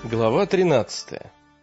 Глава 13.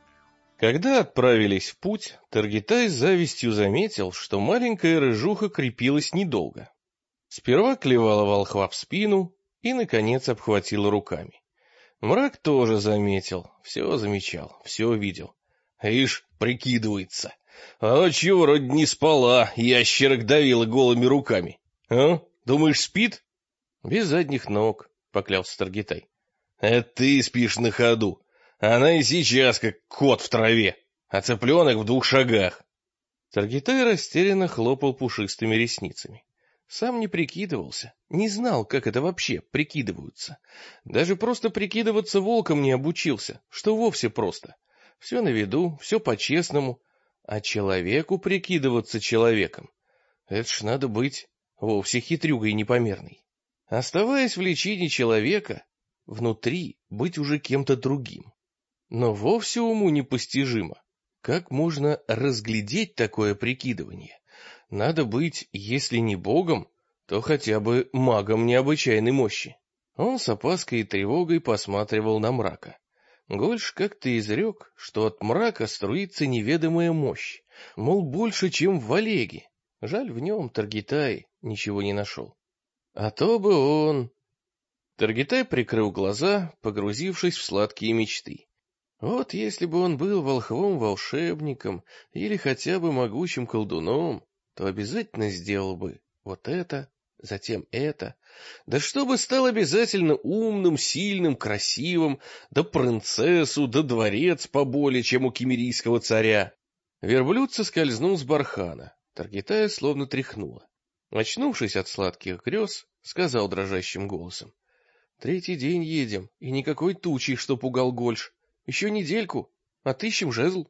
Когда отправились в путь, Таргитай с завистью заметил, что маленькая рыжуха крепилась недолго. Сперва клевала волхва в спину и, наконец, обхватила руками. Мрак тоже заметил, все замечал, все видел. Ишь, прикидывается. А ночью вроде не спала, ящерок давила голыми руками. А? Думаешь, спит? Без задних ног, поклялся Таргитай. Это ты спишь на ходу. Она и сейчас как кот в траве, а цыпленок в 2 шагах. Таргитай растерянно хлопал пушистыми ресницами. Сам не прикидывался, не знал, как это вообще прикидываются. Даже просто прикидываться волком не обучился, что вовсе просто. Все на виду, все по-честному. А человеку прикидываться человеком — это ж надо быть вовсе хитрюгой непомерной. Оставаясь в личине человека, внутри быть уже кем-то другим. Но вовсе уму непостижимо. Как можно разглядеть такое прикидывание? Надо быть, если не богом, то хотя бы магом необычайной мощи. Он с опаской и тревогой посматривал на мрака. Гольш как-то изрек, что от мрака струится неведомая мощь, мол, больше, чем в Олеге. Жаль, в нем Таргитай ничего не нашел. А то бы он... Таргитай прикрыл глаза, погрузившись в сладкие мечты. Вот если бы он был волхвом-волшебником или хотя бы могучим колдуном, то обязательно сделал бы вот это, затем это. Да чтобы стал обязательно умным, сильным, красивым, да принцессу, да дворец поболее, чем у киммерийского царя. Верблюд соскользнул с бархана, Таргитая словно тряхнуло. Очнувшись от сладких грез, сказал дрожащим голосом: «3-й день едем, и никакой тучи, что пугал Гольш. Еще недельку, отыщем жезл».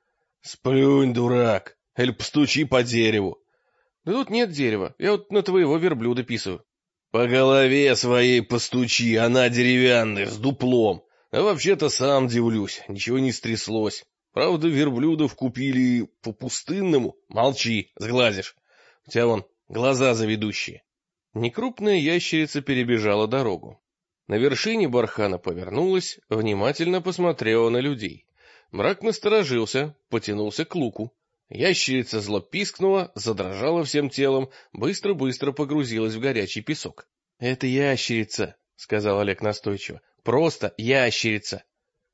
«Сплюнь, дурак, или постучи по дереву». «Да тут нет дерева, я вот на твоего верблюда писаю». «По голове своей постучи, она деревянная, с дуплом. А вообще-то сам дивлюсь, ничего не стряслось. Правда, верблюдов купили по-пустынному. Молчи, сглазишь. У тебя вон глаза заведущие». Некрупная ящерица перебежала дорогу. На вершине бархана повернулась, внимательно посмотрела на людей. Мрак насторожился, потянулся к луку. Ящерица зло пискнула, задрожала всем телом, быстро-быстро погрузилась в горячий песок. — Это ящерица, — сказал Олег настойчиво. — Просто ящерица.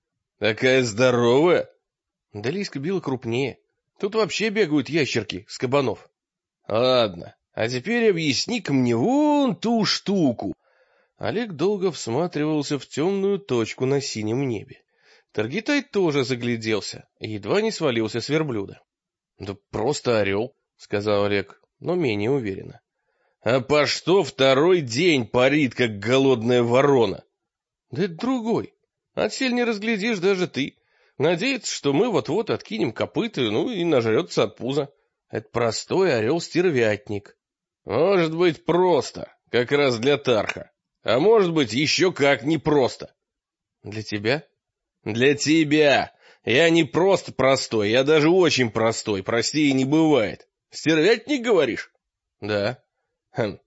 — Такая здоровая? — Да лиска била крупнее. Тут вообще бегают ящерки с кабанов. — Ладно, а теперь объясни-ка мне вон ту штуку. Олег долго всматривался в темную точку на синем небе. Таргитай тоже загляделся, едва не свалился с верблюда. — Да просто орел, — сказал Олег, но менее уверенно. — А по что 2-й день парит, как голодная ворона? — Да это другой. Отсель не разглядишь даже ты. Надеется, что мы вот-вот откинем копыта, ну и нажрется от пуза. Это простой орел-стервятник. — Может быть, просто, как раз для Тарха. А может быть, еще как непросто. Для тебя? Для тебя. Я не просто простой, я даже очень простой, простее не бывает. Стервятник, говоришь? Да. А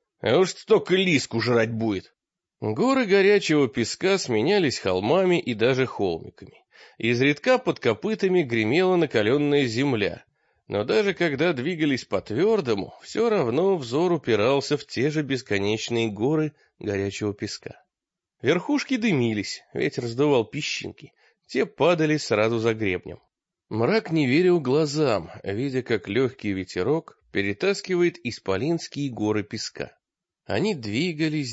уж только лиску жрать будет. Горы горячего песка сменялись холмами и даже холмиками. Изредка под копытами гремела накаленная земля. Но даже когда двигались по твердому, все равно взор упирался в те же бесконечные горы горячего песка. Верхушки дымились, ветер сдувал песчинки, те падали сразу за гребнем. Мрак не верил глазам, видя, как легкий ветерок перетаскивает исполинские горы песка. Они двигались,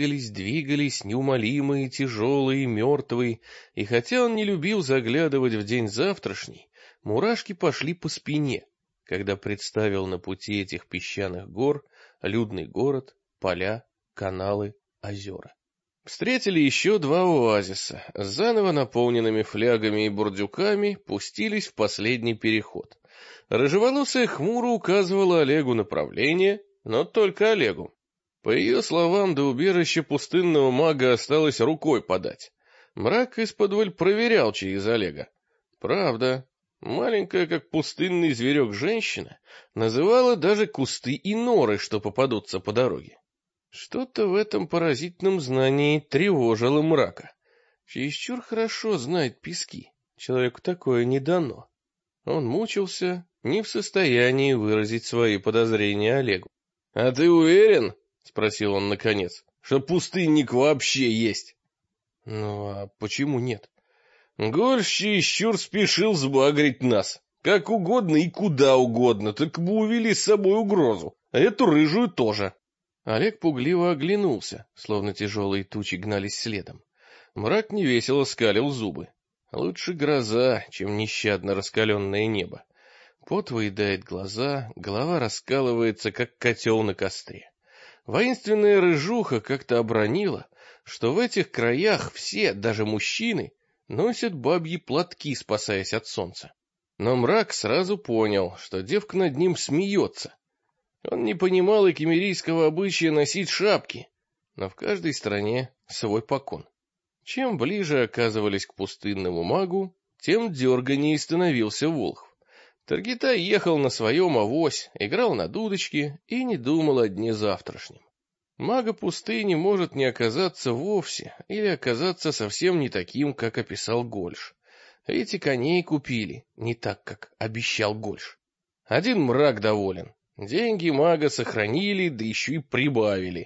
неумолимые, тяжелые, мертвые, и хотя он не любил заглядывать в день завтрашний, мурашки пошли по спине, когда представил на пути этих песчаных гор людный город, поля, каналы, озера. Встретили еще 2 оазиса, с заново наполненными флягами и бурдюками пустились в последний переход. Рыжеволосая хмуро указывала Олегу направление, но только Олегу. По ее словам, до убежища пустынного мага осталось рукой подать. Мрак исподволь проверял через Олега. Правда, маленькая, как пустынный зверек, женщина называла даже кусты и норы, что попадутся по дороге. Что-то в этом поразительном знании тревожило Мрака. чересчур хорошо знает пески. Человеку такое не дано. Он мучился, не в состоянии выразить свои подозрения Олегу. — А ты уверен, — спросил он наконец, — что пустынник вообще есть? — Ну, а почему нет? Гольш чересчур спешил сбагрить нас. Как угодно и куда угодно, так бы увели с собой угрозу. А эту рыжую тоже. Олег пугливо оглянулся, словно тяжелые тучи гнались следом. Мрак невесело скалил зубы. Лучше гроза, чем нещадно раскаленное небо. Пот выедает глаза, голова раскалывается, как котел на костре. Воинственная рыжуха как-то обронила, что в этих краях все, даже мужчины, носят бабьи платки, спасаясь от солнца. Но Мрак сразу понял, что девка над ним смеется. Он не понимал и киммерийского обычая носить шапки, но в каждой стране свой покон. Чем ближе оказывались к пустынному магу, тем дерганнее становился Волхв. Таргитай ехал на своем авось, играл на дудочке и не думал о дне завтрашнем. Мага пустыни может не оказаться вовсе, или оказаться совсем не таким, как описал Гольш. Эти коней купили, не так, как обещал Гольш. Один Мрак доволен. Деньги мага сохранили, да еще и прибавили.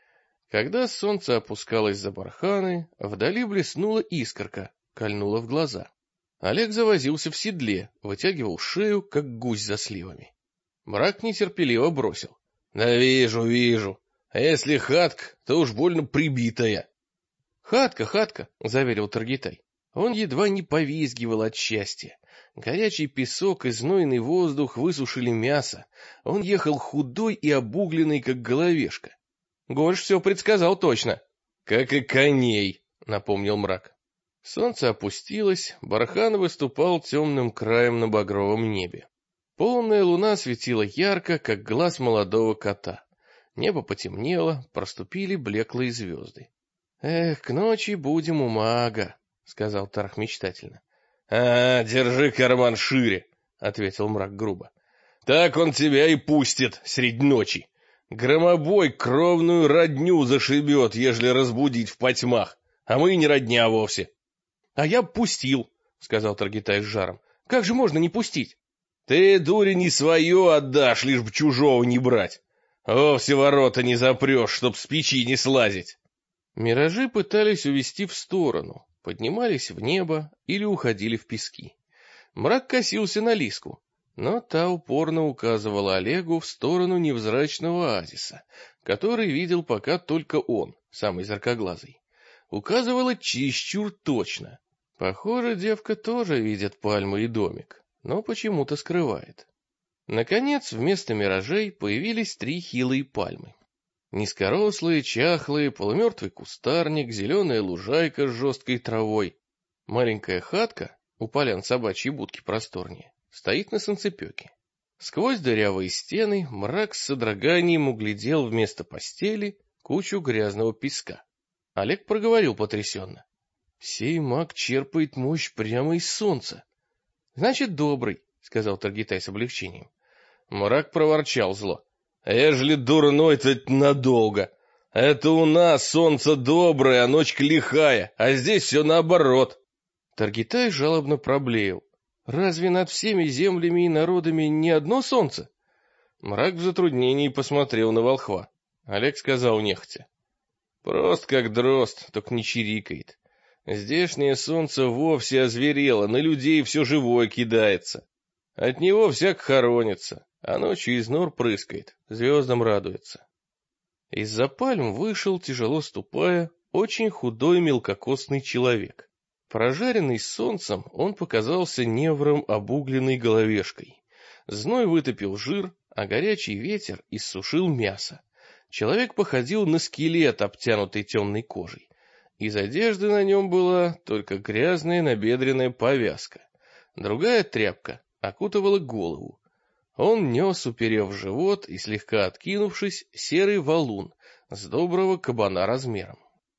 Когда солнце опускалось за барханы, вдали блеснула искорка, кольнула в глаза. Олег завозился в седле, вытягивал шею, как гусь за сливами. Мрак нетерпеливо бросил: — Да вижу, вижу. А если хатка, то уж больно прибитая. — Хатка, — заверил Таргитай. Он едва не повизгивал от счастья. Горячий песок и знойный воздух высушили мясо. Он ехал худой и обугленный, как головешка. Гольш все предсказал точно. — Как и коней, — напомнил Мрак. Солнце опустилось, бархан выступал темным краем на багровом небе. Полная луна светила ярко, как глаз молодого кота. Небо потемнело, проступили блеклые звезды. — Эх, к ночи будем у мага, — сказал Тарх мечтательно. — держи карман шире, — ответил Мрак грубо. — Так он тебя и пустит средь ночи. Громобой кровную родню зашибет, ежели разбудить в потьмах, а мы и не родня вовсе. — А я б пустил, — сказал Таргитай с жаром. — Как же можно не пустить? — Ты, дури, не свое отдашь, лишь бы чужого не брать. Вовсе ворота не запрешь, чтоб с печи не слазить. Миражи пытались увести в сторону, поднимались в небо или уходили в пески. Мрак косился на Лиску, но та упорно указывала Олегу в сторону невзрачного оазиса, который видел пока только он, самый яркоглазый. Указывала чересчур точно. Похоже, девка тоже видит пальмы и домик, но почему-то скрывает. Наконец, вместо миражей появились 3 хилые пальмы. Низкорослые, чахлые, полумертвый кустарник, зеленая лужайка с жесткой травой. Маленькая хатка, у полян собачьей будки просторнее, стоит на санцепёке. Сквозь дырявые стены Мрак с содроганием углядел вместо постели кучу грязного песка. Олег проговорил потрясенно: — Сей маг черпает мощь прямо из солнца. — Значит, добрый, — сказал Таргитай с облегчением. Мрак проворчал зло: — Ежели дурной, то это надолго. Это у нас солнце доброе, а ночка лихая, а здесь все наоборот. Таргитай жалобно проблеял: — Разве над всеми землями и народами не одно солнце? Мрак в затруднении посмотрел на волхва. Олег сказал нехотя: — Прост как дрозд, только не чирикает. Здешнее солнце вовсе озверело, на людей все живое кидается. От него всяк хоронится, а ночью из нор прыскает, звездам радуется. Из-за пальм вышел, тяжело ступая, очень худой мелкокостный человек. Прожаренный солнцем, он показался невром обугленной головешкой. Зной вытопил жир, а горячий ветер иссушил мясо. Человек походил на скелет, обтянутый темной кожей. Из одежды на нем была только грязная набедренная повязка. Другая тряпка окутывала голову. Он нес, уперев живот и слегка откинувшись, серый валун с доброго кабана размером.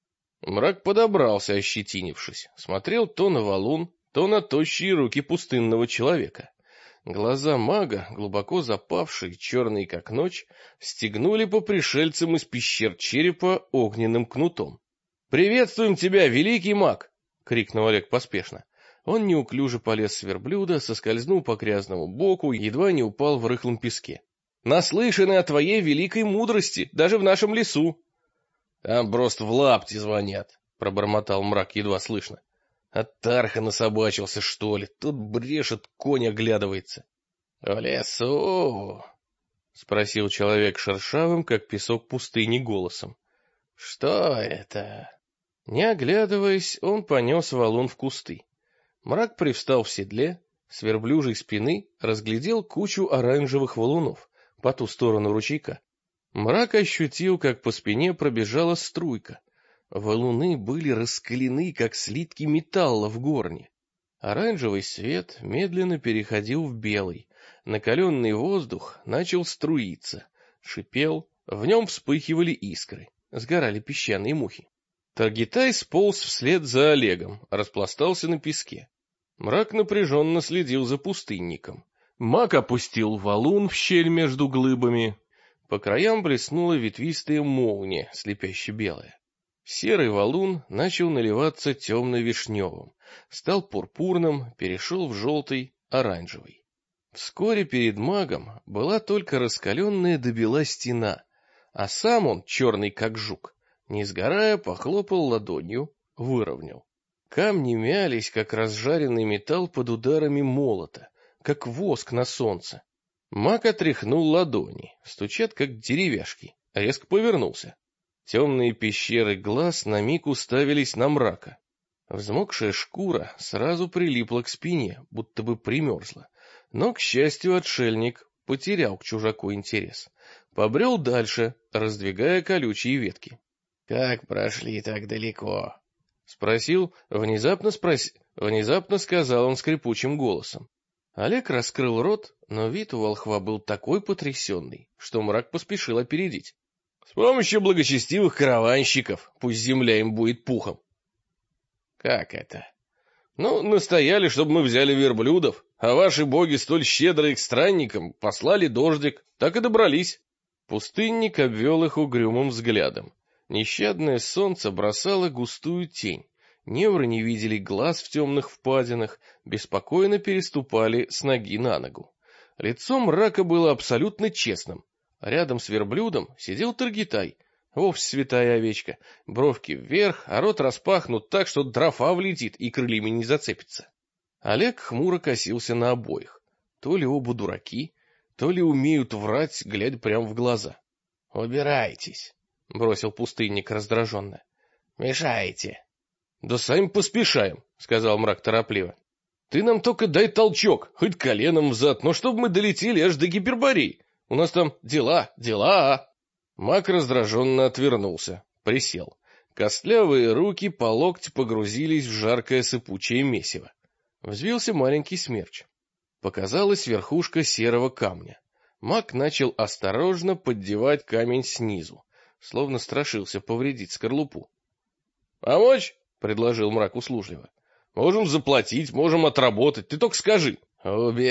Мрак подобрался, ощетинившись, смотрел то на валун, то на тощие руки пустынного человека. Глаза мага, глубоко запавшие, черные как ночь, стегнули по пришельцам из пещер черепа огненным кнутом. — Приветствуем тебя, великий маг! — крикнул Олег поспешно. Он неуклюже полез с верблюда, соскользнул по грязному боку, едва не упал в рыхлом песке. «Наслышаны о твоей великой мудрости, даже в нашем лесу!» «Там просто в лапти звонят», — пробормотал Мрак едва слышно. «От Тарха насобачился, что ли? Тут брешет, конь оглядывается». «В лесу?» — спросил человек шершавым, как песок пустыни, голосом. «Что это?» Не оглядываясь, он понес валун в кусты. Мрак привстал в седле, с верблюжьей спины разглядел кучу оранжевых валунов по ту сторону ручейка. Мрак ощутил, как по спине пробежала струйка. Валуны были раскалены, как слитки металла в горне. Оранжевый свет медленно переходил в белый. Накаленный воздух начал струиться, шипел, в нем вспыхивали искры, сгорали песчаные мухи. Таргитай сполз вслед за Олегом, распластался на песке. Мрак напряженно следил за пустынником. Маг опустил валун в щель между глыбами. По краям блеснула ветвистая молния, слепяще белая. Серый валун начал наливаться темно-вишневым, стал пурпурным, перешел в желтый, оранжевый. Вскоре перед магом была только раскаленная до бела стена, а сам он, черный как жук, не сгорая, похлопал ладонью, выровнял. Камни мялись, как разжаренный металл под ударами молота, как воск на солнце. Маг отряхнул ладони, стучат, как деревяшки, резко повернулся. Темные пещеры глаз на миг уставились на Мрака. Взмокшая шкура сразу прилипла к спине, будто бы примерзла. Но, к счастью, отшельник потерял к чужаку интерес. Побрел дальше, раздвигая колючие ветки. — Как прошли так далеко? — спросил, внезапно сказал он скрипучим голосом. Олег раскрыл рот, но вид у волхва был такой потрясенный, что Мрак поспешил опередить. — С помощью благочестивых караванщиков, пусть земля им будет пухом. — Как это? — Ну, настояли, чтобы мы взяли верблюдов, а ваши боги, столь щедрые к странникам, послали дождик, так и добрались. Пустынник обвел их угрюмым взглядом. Нещадное солнце бросало густую тень. Невры не видели глаз в темных впадинах, беспокойно переступали с ноги на ногу. Лицо Мрака было абсолютно честным. Рядом с верблюдом сидел Таргитай, вовсе святая овечка, бровки вверх, а рот распахнут так, что дрофа влетит и крыльями не зацепится. Олег хмуро косился на обоих. То ли оба дураки, то ли умеют врать, глядя прямо в глаза. — Убирайтесь, — бросил пустынник раздраженно. — Мешаете. — Да сами поспешаем, — сказал Мрак торопливо. — Ты нам только дай толчок, хоть коленом взад, но чтобы мы долетели аж до Гипербореи. У нас там дела. Маг раздраженно отвернулся, присел. Костлявые руки по локти погрузились в жаркое сыпучее месиво. Взвился маленький смерч. Показалась верхушка серого камня. Маг начал осторожно поддевать камень снизу, словно страшился повредить скорлупу. — Помочь? — предложил Мрак услужливо. — Можем заплатить, можем отработать, ты только скажи. —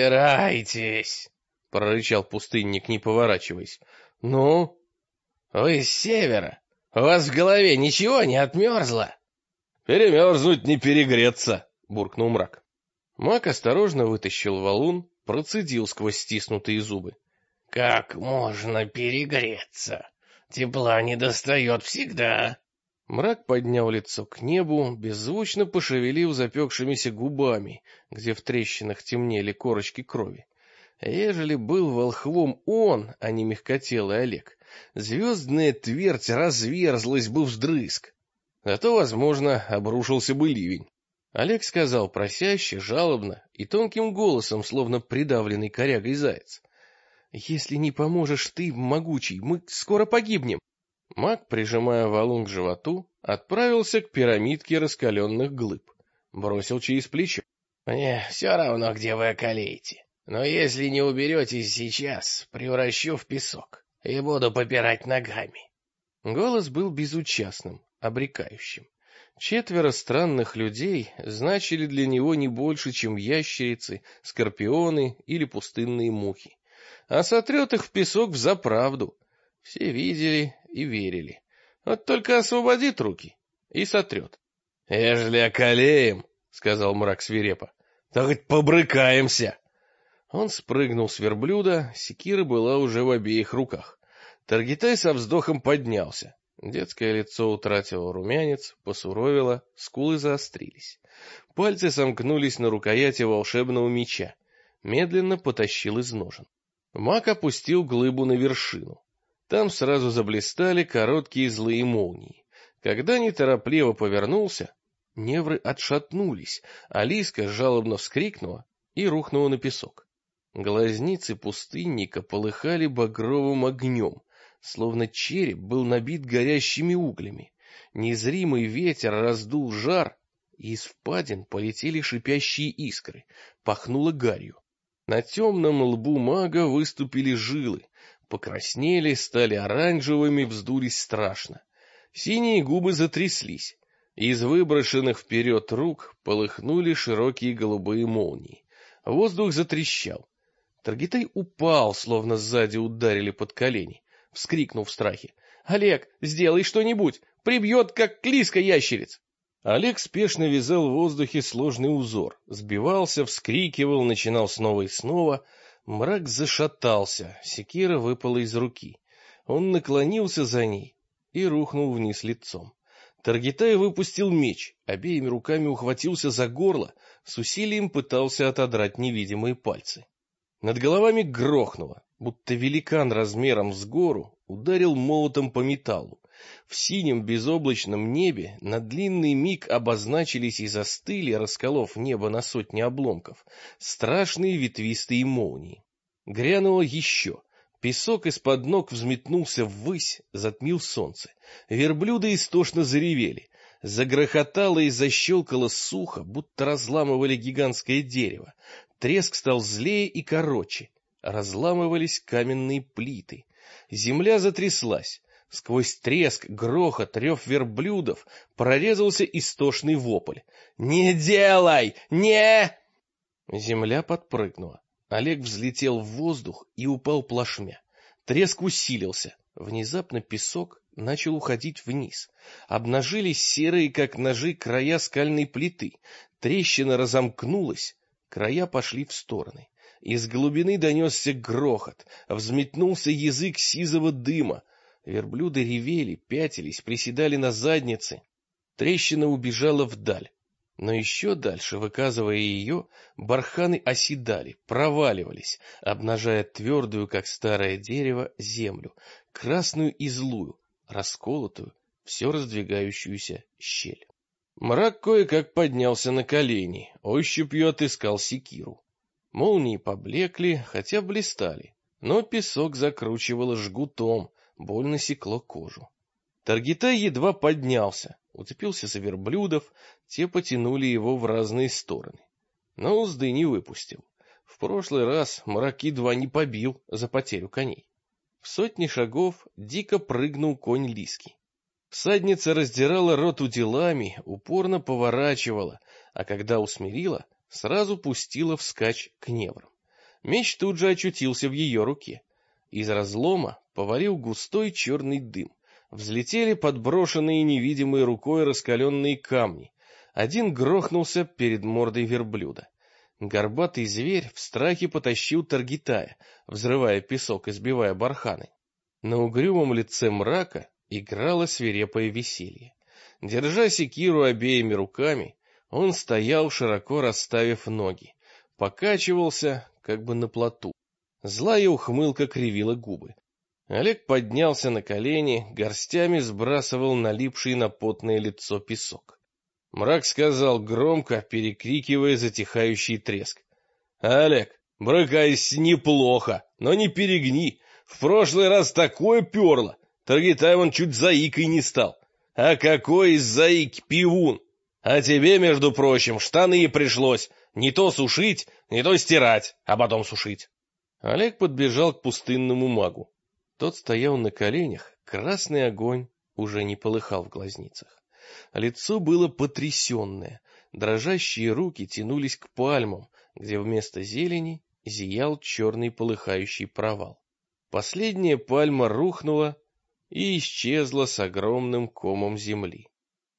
Убирайтесь! — прорычал пустынник, не поворачиваясь. — Ну? — Вы с севера. У вас в голове ничего не отмерзло? — Перемерзнуть не перегреться, — буркнул Мрак. Маг осторожно вытащил валун, процедил сквозь стиснутые зубы. — Как можно перегреться? Тепла не достает всегда. Мрак поднял лицо к небу, беззвучно пошевелил запекшимися губами, где в трещинах темнели корочки крови. Ежели был волхвом он, а не мягкотелый Олег, звездная твердь разверзлась бы вздрызг. Зато, возможно, обрушился бы ливень. Олег сказал просяще, жалобно и тонким голосом, словно придавленный корягой заяц. — Если не поможешь ты, могучий, мы скоро погибнем. Маг, прижимая валун к животу, отправился к пирамидке раскаленных глыб. Бросил через плечо. — Мне все равно, где вы околеете. Но если не уберетесь сейчас, превращу в песок и буду попирать ногами. Голос был безучастным, обрекающим. 4 странных людей значили для него не больше, чем ящерицы, скорпионы или пустынные мухи. А сотрет их в песок взаправду. Все видели и верили. Вот только освободит руки и сотрет. «Ежели околеем, — сказал мрак свирепо, — то хоть побрыкаемся!» Он спрыгнул с верблюда, секира была уже в обеих руках. Таргитай со вздохом поднялся. Детское лицо утратило румянец, посуровило, скулы заострились. Пальцы сомкнулись на рукояти волшебного меча. Медленно потащил из ножен. Маг опустил глыбу на вершину. Там сразу заблистали короткие злые молнии. Когда неторопливо повернулся, невры отшатнулись, а Лиска жалобно вскрикнула и рухнула на песок. Глазницы пустынника полыхали багровым огнем, словно череп был набит горящими углями. Незримый ветер раздул жар, и из впадин полетели шипящие искры, пахнуло гарью. На темном лбу мага выступили жилы, покраснели, стали оранжевыми, вздулись страшно. Синие губы затряслись, из выброшенных вперед рук полыхнули широкие голубые молнии. Воздух затрещал. Таргитай упал, словно сзади ударили под колени, вскрикнул в страхе: «Олег, сделай что-нибудь! Прибьет, как клиска ящериц!» Олег спешно вязал в воздухе сложный узор, сбивался, вскрикивал, начинал снова и снова. Мрак зашатался, секира выпала из руки. Он наклонился за ней и рухнул вниз лицом. Таргитай выпустил меч, обеими руками ухватился за горло, с усилием пытался отодрать невидимые пальцы. Над головами грохнуло, будто великан размером с гору ударил молотом по металлу. В синем безоблачном небе на длинный миг обозначились и застыли, расколов небо на сотни обломков, страшные ветвистые молнии. Грянуло еще. Песок из-под ног взметнулся ввысь, затмил солнце. Верблюды истошно заревели. Загрохотало и защелкало сухо, будто разламывали гигантское дерево. Треск стал злее и короче. Разламывались каменные плиты. Земля затряслась. Сквозь треск, грохот, рев верблюдов прорезался истошный вопль. «Не делай! Не!» Земля подпрыгнула. Олег взлетел в воздух и упал плашмя. Треск усилился. Внезапно песок начал уходить вниз. Обнажились серые, как ножи, края скальной плиты. Трещина разомкнулась. Края пошли в стороны. Из глубины донесся грохот. Взметнулся язык сизого дыма. Верблюды ревели, пятились, приседали на задницы. Трещина убежала вдаль. Но еще дальше, выказывая ее, барханы оседали, проваливались, обнажая твердую, как старое дерево, землю, красную и злую, расколотую, все раздвигающуюся щель. Мрак кое-как поднялся на колени, ощупью отыскал секиру. Молнии поблекли, хотя блистали, но песок закручивало жгутом, больно секло кожу. Таргитай едва поднялся, уцепился за верблюдов, те потянули его в разные стороны. Но узды не выпустил. В прошлый раз мрак едва не побил за потерю коней. В сотни шагов дико прыгнул конь Лиски. Всадница раздирала рот уделами, упорно поворачивала, а когда усмирила, сразу пустила вскачь к неврам. Меч тут же очутился в ее руке. Из разлома повалил густой черный дым. Взлетели подброшенные невидимой рукой раскаленные камни. Один грохнулся перед мордой верблюда. Горбатый зверь в страхе потащил Таргитая, взрывая песок и сбивая барханы. На угрюмом лице мрака играло свирепое веселье. Держа секиру обеими руками, он стоял, широко расставив ноги, покачивался, как бы на плоту. Злая ухмылка кривила губы. Олег поднялся на колени, горстями сбрасывал налипший на потное лицо песок. Мрак сказал громко, перекрикивая затихающий треск: «Олег, брыкайся неплохо, но не перегни. В прошлый раз такое перло, Таргитай вон чуть заикой не стал. А какой из заики пивун! А тебе, между прочим, штаны пришлось не то сушить, не то стирать, а потом сушить». Олег подбежал к пустынному магу. Тот стоял на коленях, красный огонь уже не полыхал в глазницах. Лицо было потрясенное, дрожащие руки тянулись к пальмам, где вместо зелени зиял черный полыхающий провал. Последняя пальма рухнула и исчезла с огромным комом земли.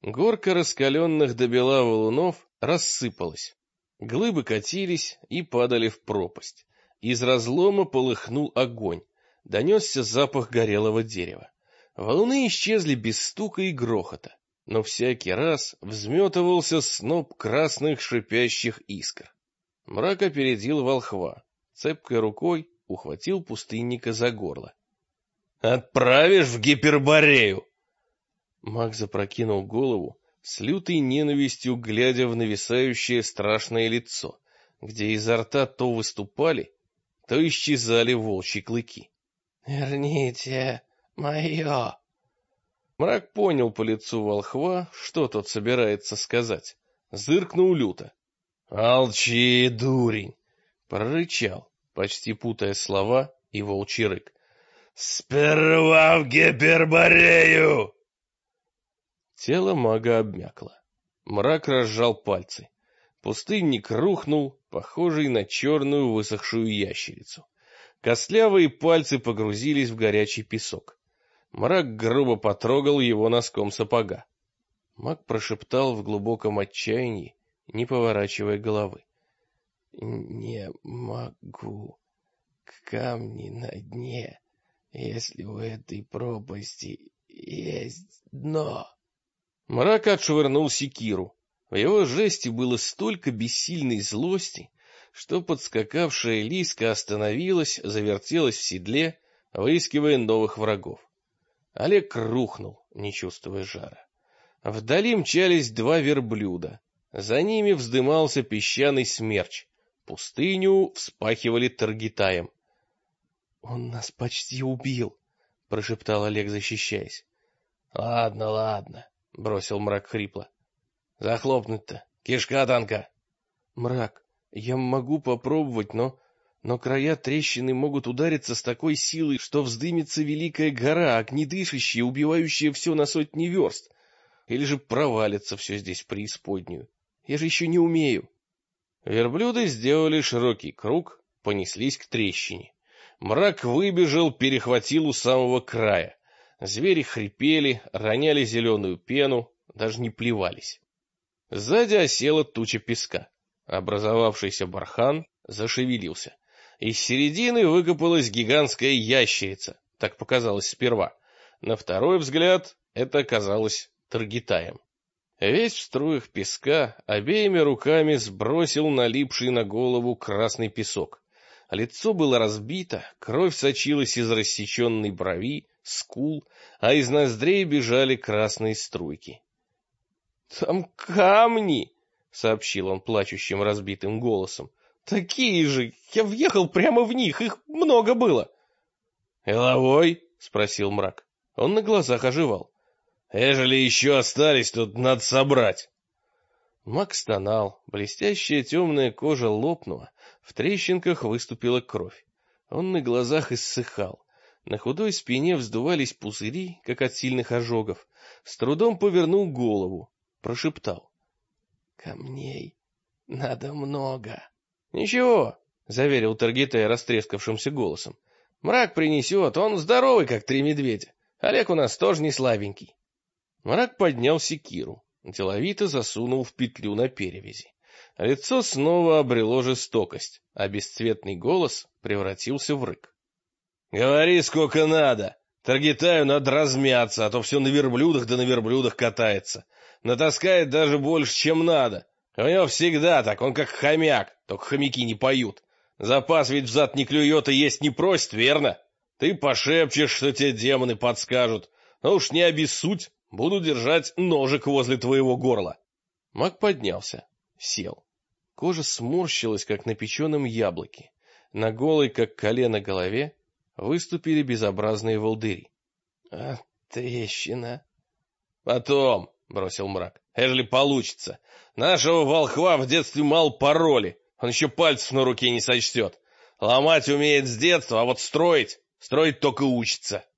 Горка раскаленных до бела валунов рассыпалась. Глыбы катились и падали в пропасть. Из разлома полыхнул огонь. Донесся запах горелого дерева. Валуны исчезли без стука и грохота, но всякий раз взметывался сноп красных шипящих искр. Мрак опередил волхва. Цепкой рукой ухватил пустынника за горло. «Отправишь в Гиперборею!» Маг запрокинул голову, с лютой ненавистью глядя в нависающее страшное лицо, где изо рта то выступали, то исчезали волчьи клыки. «Верните мое!» Мрак понял по лицу волхва, что тот собирается сказать. Зыркнул люто. «Молчи, дурень!» Прорычал, почти путая слова и волчий рык. «Сперва в Гиперборею!» Тело мага обмякло. Мрак разжал пальцы. Пустынник рухнул, похожий на черную высохшую ящерицу. Костлявые пальцы погрузились в горячий песок. Мрак грубо потрогал его носком сапога. Маг прошептал в глубоком отчаянии, не поворачивая головы. «Не могу. Камни на дне, если у этой пропасти есть дно». Мрак отшвырнул секиру. В его жесте было столько бессильной злости, что подскакавшая Лиска остановилась, завертелась в седле, выискивая новых врагов. Олег рухнул, не чувствуя жара. Вдали мчались два верблюда. За ними вздымался песчаный смерч. Пустыню вспахивали таргетаем. «Он нас почти убил», — прошептал Олег, защищаясь. «Ладно, ладно», — бросил Мрак хрипло. «Захлопнуть-то, кишка танка». «Мрак, я могу попробовать, но края трещины могут удариться с такой силой, что вздымется великая гора, огнедышащая, убивающая все на сотни верст. Или же провалится все здесь в преисподнюю. Я же еще не умею». Верблюды сделали широкий круг, понеслись к трещине. Мрак выбежал, перехватил у самого края. Звери хрипели, роняли зеленую пену, даже не плевались. Сзади осела туча песка. Образовавшийся бархан зашевелился. Из середины выкопалась гигантская ящерица, так показалось сперва. На второй взгляд это оказалось таргетаем. Весь в струях песка обеими руками сбросил налипший на голову красный песок. Лицо было разбито, кровь сочилась из рассеченной брови, скул, а из ноздрей бежали красные струйки. «Там камни!» — сообщил он плачущим разбитым голосом. «Такие же! Я въехал прямо в них, их много было!» «Иловой?» — спросил Мрак. Он на глазах оживал. «Ежели еще остались, тут надо собрать». Маг стонал, блестящая темная кожа лопнула, в трещинках выступила кровь. Он на глазах иссыхал. На худой спине вздувались пузыри, как от сильных ожогов. С трудом повернул голову, прошептал. «Камней надо много». «Ничего», — заверил Таргитай растрескавшимся голосом. «Мрак принесет, он здоровый, как 3 медведя. Олег у нас тоже не слабенький». Мрак поднял секиру, деловито засунул в петлю на перевязи. Лицо снова обрело жестокость, а бесцветный голос превратился в рык. «Говори, сколько надо. Таргетаю надо размяться, а то все на верблюдах да на верблюдах катается. Натаскает даже больше, чем надо. У него всегда так, он как хомяк, только хомяки не поют. Запас ведь взад не клюет и есть не просит, верно? Ты пошепчешь, что тебе демоны подскажут. Но уж не обессудь, буду держать ножик возле твоего горла». Маг поднялся, сел. Кожа сморщилась, как на печеном яблоке. На голой, как колено, голове выступили безобразные волдыри. «А трещина?» «Потом», — бросил Мрак, — «ежели получится. Нашего волхва в детстве мало пороли, он еще пальцев на руке не сочтет. Ломать умеет с детства, а вот строить только учится».